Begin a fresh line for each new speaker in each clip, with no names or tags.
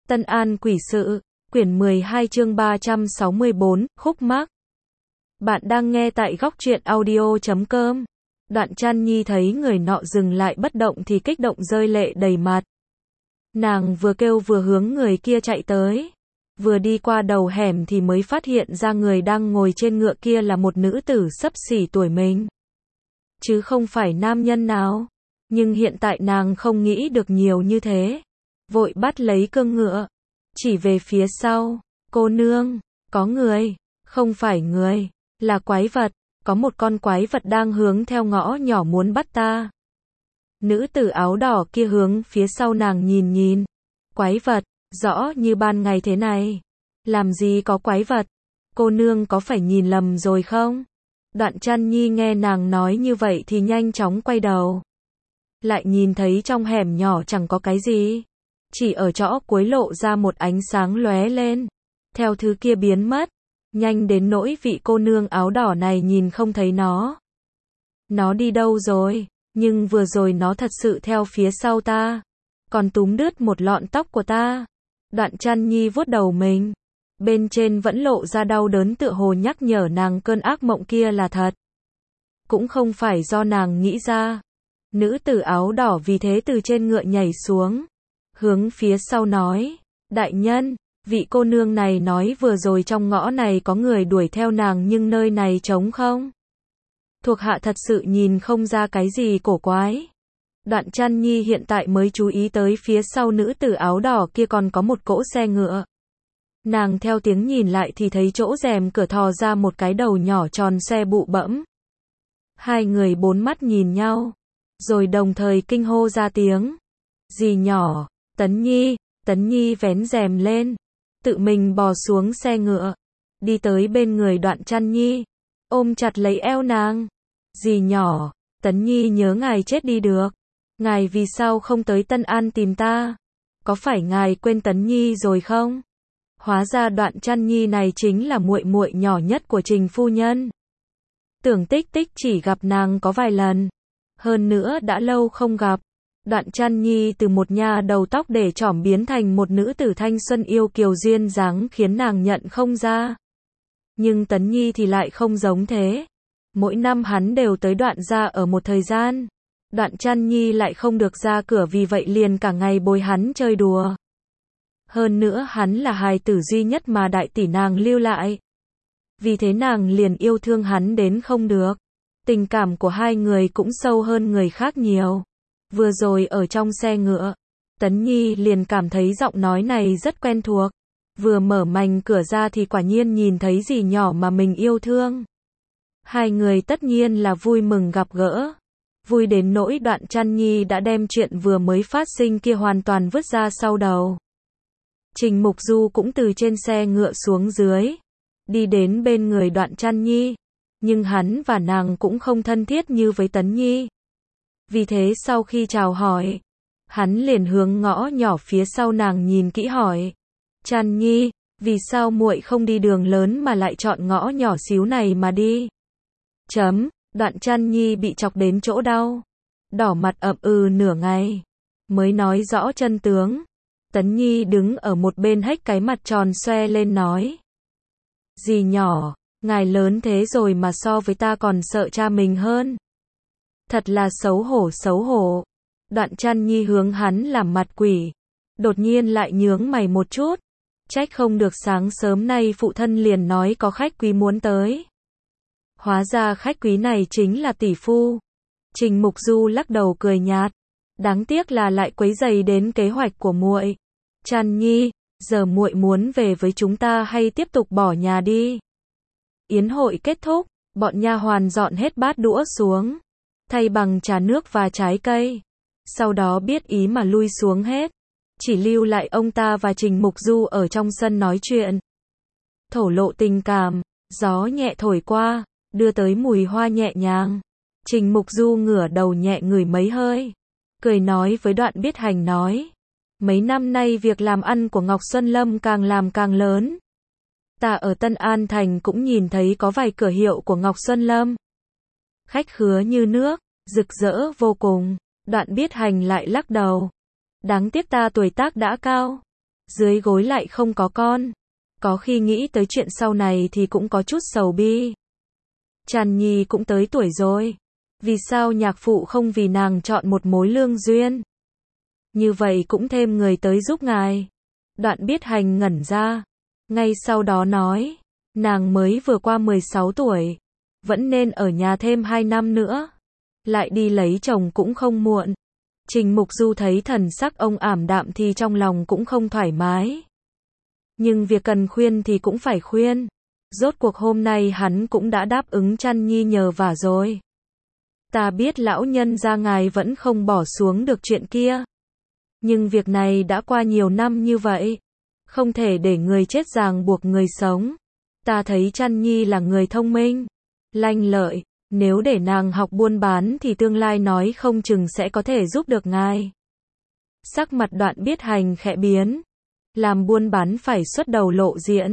Tân An Quỷ Sự, quyển 12 chương 364, khúc mắc. Bạn đang nghe tại góc truyện audio.com. Đoạn Trăn Nhi thấy người nọ dừng lại bất động thì kích động rơi lệ đầy mặt. Nàng vừa kêu vừa hướng người kia chạy tới. Vừa đi qua đầu hẻm thì mới phát hiện ra người đang ngồi trên ngựa kia là một nữ tử xấp xỉ tuổi mình. Chứ không phải nam nhân nào. Nhưng hiện tại nàng không nghĩ được nhiều như thế. Vội bắt lấy cương ngựa. Chỉ về phía sau. Cô nương, có người. Không phải người, là quái vật. Có một con quái vật đang hướng theo ngõ nhỏ muốn bắt ta. Nữ tử áo đỏ kia hướng phía sau nàng nhìn nhìn. Quái vật, rõ như ban ngày thế này. Làm gì có quái vật? Cô nương có phải nhìn lầm rồi không? Đoạn Trăn Nhi nghe nàng nói như vậy thì nhanh chóng quay đầu. Lại nhìn thấy trong hẻm nhỏ chẳng có cái gì. Chỉ ở chỗ cuối lộ ra một ánh sáng lóe lên. Theo thứ kia biến mất. Nhanh đến nỗi vị cô nương áo đỏ này nhìn không thấy nó. Nó đi đâu rồi? Nhưng vừa rồi nó thật sự theo phía sau ta. Còn túm đứt một lọn tóc của ta. Đoạn Trăn Nhi vuốt đầu mình. Bên trên vẫn lộ ra đau đớn tựa hồ nhắc nhở nàng cơn ác mộng kia là thật. Cũng không phải do nàng nghĩ ra. Nữ tử áo đỏ vì thế từ trên ngựa nhảy xuống. Hướng phía sau nói. Đại nhân, vị cô nương này nói vừa rồi trong ngõ này có người đuổi theo nàng nhưng nơi này trống không? Thuộc hạ thật sự nhìn không ra cái gì cổ quái. Đoạn Trăn Nhi hiện tại mới chú ý tới phía sau nữ tử áo đỏ kia còn có một cỗ xe ngựa. Nàng theo tiếng nhìn lại thì thấy chỗ rèm cửa thò ra một cái đầu nhỏ tròn xe bụ bẫm. Hai người bốn mắt nhìn nhau. Rồi đồng thời kinh hô ra tiếng. Dì nhỏ, Tấn Nhi vén rèm lên. Tự mình bò xuống xe ngựa. Đi tới bên người Đoạn Trăn Nhi. Ôm chặt lấy eo nàng. Dì nhỏ, Tấn Nhi nhớ ngài chết đi được. Ngài vì sao không tới Tân An tìm ta? Có phải ngài quên Tấn Nhi rồi không? Hóa ra Đoạn Trăn Nhi này chính là muội muội nhỏ nhất của Trình phu nhân. Tưởng Tích Tích chỉ gặp nàng có vài lần. Hơn nữa đã lâu không gặp. Đoạn Trăn Nhi từ một nha đầu tóc để trỏm biến thành một nữ tử thanh xuân yêu kiều duyên dáng khiến nàng nhận không ra. Nhưng Tấn Nhi thì lại không giống thế. Mỗi năm hắn đều tới Đoạn gia ở một thời gian. Đoạn Trăn Nhi lại không được ra cửa vì vậy liền cả ngày bồi hắn chơi đùa. Hơn nữa hắn là hài tử duy nhất mà đại tỷ nàng lưu lại. Vì thế nàng liền yêu thương hắn đến không được. Tình cảm của hai người cũng sâu hơn người khác nhiều. Vừa rồi ở trong xe ngựa, Tấn Nhi liền cảm thấy giọng nói này rất quen thuộc. Vừa mở mành cửa ra thì quả nhiên nhìn thấy dì nhỏ mà mình yêu thương. Hai người tất nhiên là vui mừng gặp gỡ. Vui đến nỗi Đoạn Trăn Nhi đã đem chuyện vừa mới phát sinh kia hoàn toàn vứt ra sau đầu. Trình Mục Du cũng từ trên xe ngựa xuống dưới. Đi đến bên người Đoạn Trăn Nhi. Nhưng hắn và nàng cũng không thân thiết như với Tấn Nhi. Vì thế sau khi chào hỏi, hắn liền hướng ngõ nhỏ phía sau nàng nhìn kỹ hỏi. Trăn Nhi, vì sao muội không đi đường lớn mà lại chọn ngõ nhỏ xíu này mà đi? Đoạn Trăn Nhi bị chọc đến chỗ đau. Đỏ mặt ậm nửa ngày. Mới nói rõ chân tướng. Tấn Nhi đứng ở một bên hếch cái mặt tròn xoe lên nói. Dì nhỏ, ngài lớn thế rồi mà so với ta còn sợ cha mình hơn. Thật là xấu hổ. Đoạn Trăn Nhi hướng hắn làm mặt quỷ. Đột nhiên lại nhướng mày một chút. Trách không được sáng sớm nay phụ thân liền nói có khách quý muốn tới. Hóa ra khách quý này chính là tỷ phu. Trình Mục Du lắc đầu cười nhạt. Đáng tiếc là lại quấy rầy đến kế hoạch của muội. Trăn Nhi, giờ muội muốn về với chúng ta hay tiếp tục bỏ nhà đi? Yến hội kết thúc, bọn nha hoàn dọn hết bát đũa xuống, thay bằng trà nước và trái cây. Sau đó biết ý mà lui xuống hết. Chỉ lưu lại ông ta và Trình Mục Du ở trong sân nói chuyện. Thổ lộ tình cảm, gió nhẹ thổi qua, đưa tới mùi hoa nhẹ nhàng. Trình Mục Du ngửa đầu nhẹ ngửi mấy hơi. Cười nói với Đoạn Biết Hành nói. Mấy năm nay việc làm ăn của Ngọc Xuân Lâm càng làm càng lớn. Ta ở Tân An Thành cũng nhìn thấy có vài cửa hiệu của Ngọc Xuân Lâm. Khách khứa như nước, rực rỡ vô cùng. Đoạn Biết Hành lại lắc đầu. Đáng tiếc ta tuổi tác đã cao. dưới gối lại không có con. Có khi nghĩ tới chuyện sau này thì cũng có chút sầu bi. Tràn Nhi cũng tới tuổi rồi. Vì sao nhạc phụ không vì nàng chọn một mối lương duyên? Như vậy cũng thêm người tới giúp ngài. Đoạn Biết Hành ngẩn ra. Ngay sau đó nói, nàng mới vừa qua 16 tuổi. Vẫn nên ở nhà thêm 2 năm nữa. Lại đi lấy chồng cũng không muộn. Trình Mục Du thấy thần sắc ông ảm đạm thì trong lòng cũng không thoải mái. Nhưng việc cần khuyên thì cũng phải khuyên. Rốt cuộc hôm nay hắn cũng đã đáp ứng Trăn Nhi nhờ vả rồi. Ta biết lão nhân gia ngài vẫn không bỏ xuống được chuyện kia. Nhưng việc này đã qua nhiều năm như vậy. Không thể để người chết ràng buộc người sống. Ta thấy Trăn Nhi là người thông minh, lanh lợi. Nếu để nàng học buôn bán thì tương lai nói không chừng sẽ có thể giúp được ngài. Sắc mặt Đoạn Biết Hành khẽ biến. Làm buôn bán phải xuất đầu lộ diện.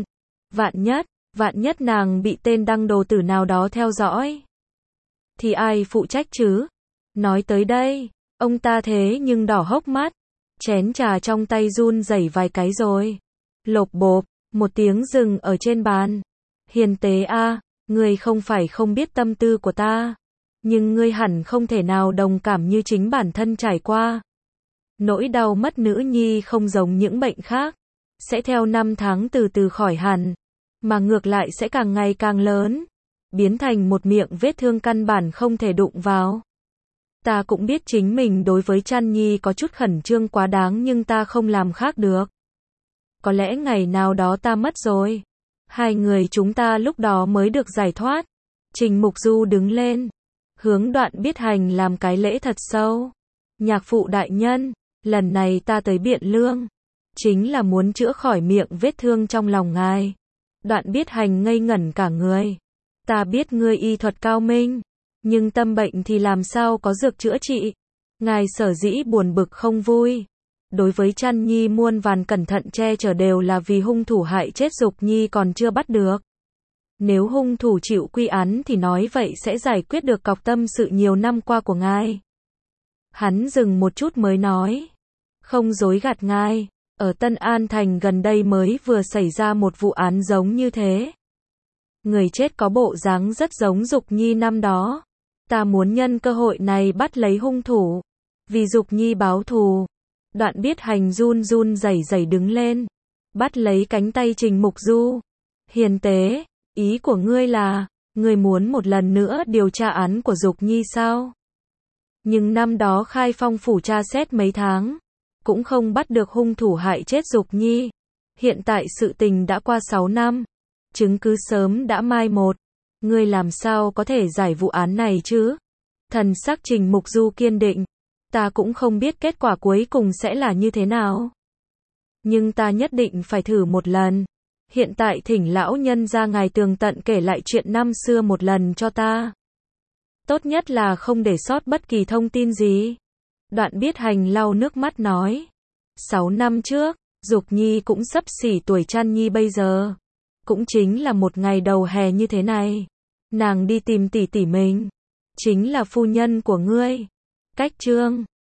Vạn nhất nàng bị tên đăng đồ tử nào đó theo dõi. Thì ai phụ trách chứ? Nói tới đây, ông ta thế nhưng đỏ hốc mắt. Chén trà trong tay run rẩy vài cái rồi. Lộp bộp, một tiếng dừng ở trên bàn. Hiền Tế a, ngươi không phải không biết tâm tư của ta. Nhưng ngươi hẳn không thể nào đồng cảm như chính bản thân trải qua. Nỗi đau mất nữ nhi không giống những bệnh khác. Sẽ theo năm tháng từ từ khỏi hẳn. Mà ngược lại sẽ càng ngày càng lớn. Biến thành một miệng vết thương căn bản không thể đụng vào. Ta cũng biết chính mình đối với Trăn Nhi có chút khẩn trương quá đáng nhưng ta không làm khác được. Có lẽ ngày nào đó ta mất rồi. Hai người chúng ta lúc đó mới được giải thoát. Trình Mục Du đứng lên. Hướng Đoạn Biết Hành làm cái lễ thật sâu. Nhạc phụ đại nhân, lần này ta tới Biện Lương. Chính là muốn chữa khỏi miệng vết thương trong lòng ngài. Đoạn Biết Hành ngây ngẩn cả người. Ta biết ngươi y thuật cao minh. Nhưng tâm bệnh thì làm sao có dược chữa trị. Ngài sở dĩ buồn bực không vui. Đối với Trăn Nhi muôn vàn cẩn thận che chở đều là vì hung thủ hại chết Dục Nhi còn chưa bắt được. Nếu hung thủ chịu quy án thì nói vậy sẽ giải quyết được cọc tâm sự nhiều năm qua của ngài. Hắn dừng một chút mới nói. Không dối gạt ngài. Ở Tân An Thành gần đây mới vừa xảy ra một vụ án giống như thế. Người chết có bộ dáng rất giống Dục Nhi năm đó. Ta muốn nhân cơ hội này bắt lấy hung thủ. Vì Dục Nhi báo thù. Đoạn Biết Hành run run rẩy rẩy đứng lên. Bắt lấy cánh tay Trình Mục Du. Hiền Tế, ý của ngươi là, ngươi muốn một lần nữa điều tra án của Dục Nhi sao? Nhưng năm đó Khai Phong phủ tra xét mấy tháng. Cũng không bắt được hung thủ hại chết Dục Nhi. Hiện tại sự tình đã qua 6 năm. Chứng cứ sớm đã mai một. Ngươi làm sao có thể giải vụ án này chứ? Thần sắc Trình Mục Du kiên định. Ta cũng không biết kết quả cuối cùng sẽ là như thế nào. Nhưng ta nhất định phải thử một lần. Hiện tại thỉnh lão nhân ra ngài tường tận kể lại chuyện năm xưa một lần cho ta. Tốt nhất là không để sót bất kỳ thông tin gì. Đoạn Biết Hành lau nước mắt nói. 6 năm trước, Dục Nhi cũng xấp xỉ tuổi Trăn Nhi bây giờ. Cũng chính là một ngày đầu hè như thế này. Nàng đi tìm tỷ tỷ mình. Chính là phu nhân của ngươi. Cách chương